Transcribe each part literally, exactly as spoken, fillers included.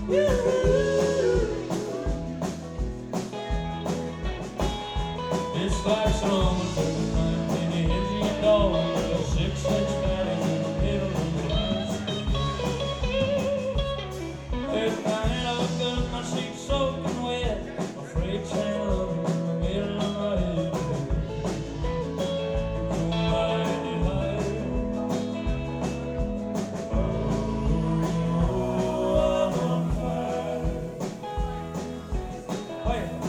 This life's long with every night, and it hits you and all the six inch valleys in the middle of the night. There's a night I woke up, my sheets soaking wet, a freight train loading in the middle of my head. So mighty high. Oh, I'm on fire. Oh, yeah.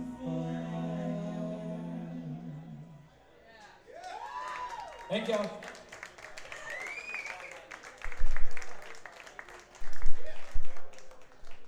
Thank you.